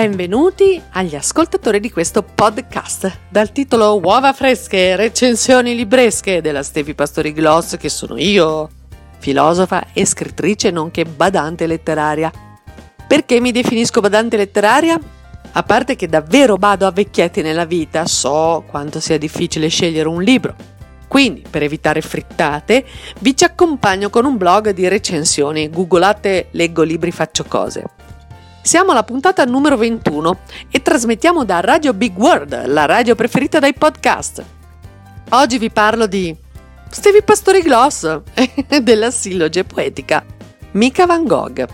Benvenuti agli ascoltatori di questo podcast dal titolo Uova fresche, recensioni libresche della Stefi Pastori Gloss, che sono io, filosofa e scrittrice nonché badante letteraria. Perché mi definisco badante letteraria? A parte che davvero bado a vecchietti nella vita, so quanto sia difficile scegliere un libro. Quindi, per evitare frittate, vi ci accompagno con un blog di recensioni. Googolate leggo libri faccio cose. Siamo alla puntata numero 21 e trasmettiamo da Radio Big World, la radio preferita dai podcast. Oggi vi parlo di Stefi Pastori Gloss e della silloge poetica Mica Van Gogh.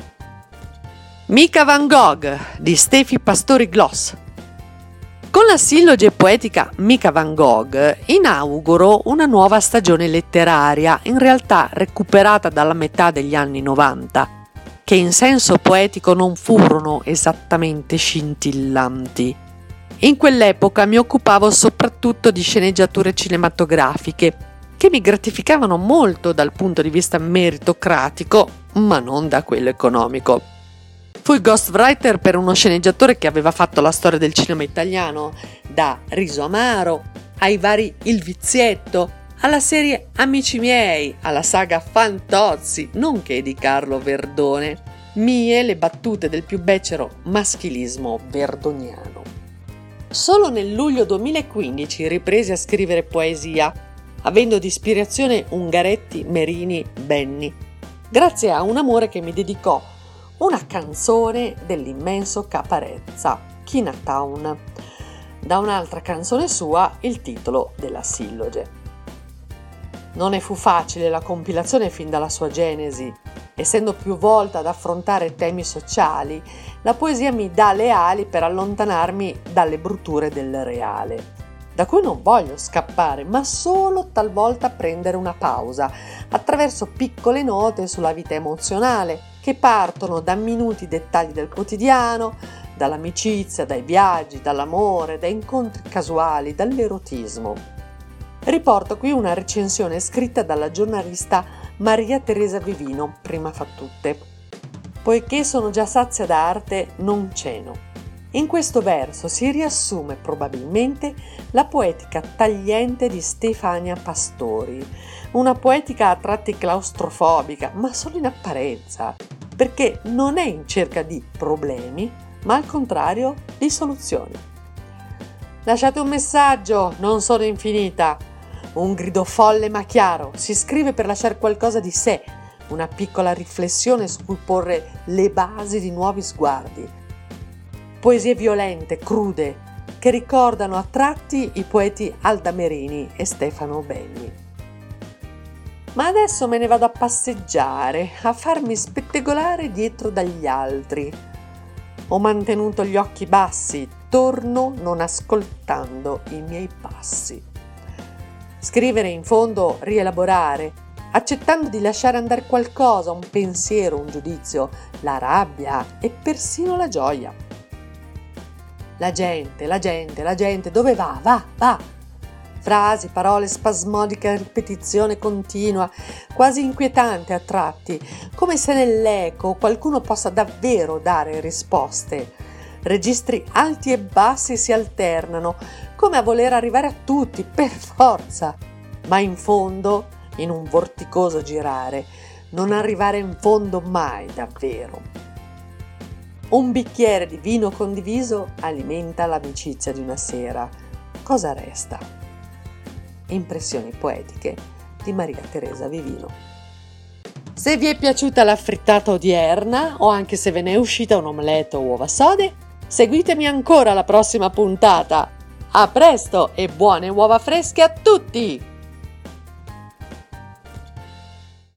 Mica Van Gogh di Stefi Pastori Gloss. Con la silloge poetica Mica Van Gogh inauguro una nuova stagione letteraria, in realtà recuperata dalla metà degli anni 90, che in senso poetico non furono esattamente scintillanti. In quell'epoca mi occupavo soprattutto di sceneggiature cinematografiche, che mi gratificavano molto dal punto di vista meritocratico, ma non da quello economico. Fui ghostwriter per uno sceneggiatore che aveva fatto la storia del cinema italiano, da Riso Amaro ai vari Il Vizietto, alla serie Amici miei, alla saga Fantozzi, nonché di Carlo Verdone. Mie le battute del più becero maschilismo verdoniano. Solo nel luglio 2015 ripresi a scrivere poesia, avendo di ispirazione Ungaretti, Merini, Benni, grazie a un amore che mi dedicò una canzone dell'immenso Caparezza, Chinatown, da un'altra canzone sua il titolo della silloge. Non ne fu facile la compilazione fin dalla sua genesi. Essendo più volta ad affrontare temi sociali, la poesia mi dà le ali per allontanarmi dalle brutture del reale, da cui non voglio scappare, ma solo talvolta prendere una pausa, attraverso piccole note sulla vita emozionale, che partono da minuti dettagli del quotidiano, dall'amicizia, dai viaggi, dall'amore, da incontri casuali, dall'erotismo. Riporto qui una recensione scritta dalla giornalista Maria Teresa Vivino, prima fra tutte. Poiché sono già sazia d'arte, non ceno. In questo verso si riassume probabilmente la poetica tagliente di Stefania Pastori, una poetica a tratti claustrofobica, ma solo in apparenza, perché non è in cerca di problemi, ma al contrario di soluzioni. Lasciate un messaggio, non sono infinita. Un grido folle ma chiaro, si scrive per lasciare qualcosa di sé, una piccola riflessione su cui porre le basi di nuovi sguardi. Poesie violente, crude, che ricordano a tratti i poeti Alda Merini e Stefano Benni. Ma adesso me ne vado a passeggiare, a farmi spettegolare dietro dagli altri. Ho mantenuto gli occhi bassi, torno non ascoltando i miei passi. Scrivere in fondo, rielaborare, accettando di lasciare andare qualcosa, un pensiero, un giudizio, la rabbia e persino la gioia. La gente, dove va? Va! Frasi, parole spasmodiche a ripetizione continua, quasi inquietante a tratti, come se nell'eco qualcuno possa davvero dare risposte. Registri alti e bassi si alternano, come a voler arrivare a tutti, per forza, ma in fondo, in un vorticoso girare, non arrivare in fondo mai davvero. Un bicchiere di vino condiviso alimenta l'amicizia di una sera. Cosa resta? Impressioni poetiche di Maria Teresa Vivino. Se vi è piaciuta la frittata odierna, o anche se ve ne è uscita un omelette o uova sode, seguitemi ancora alla prossima puntata. A presto e buone uova fresche a tutti!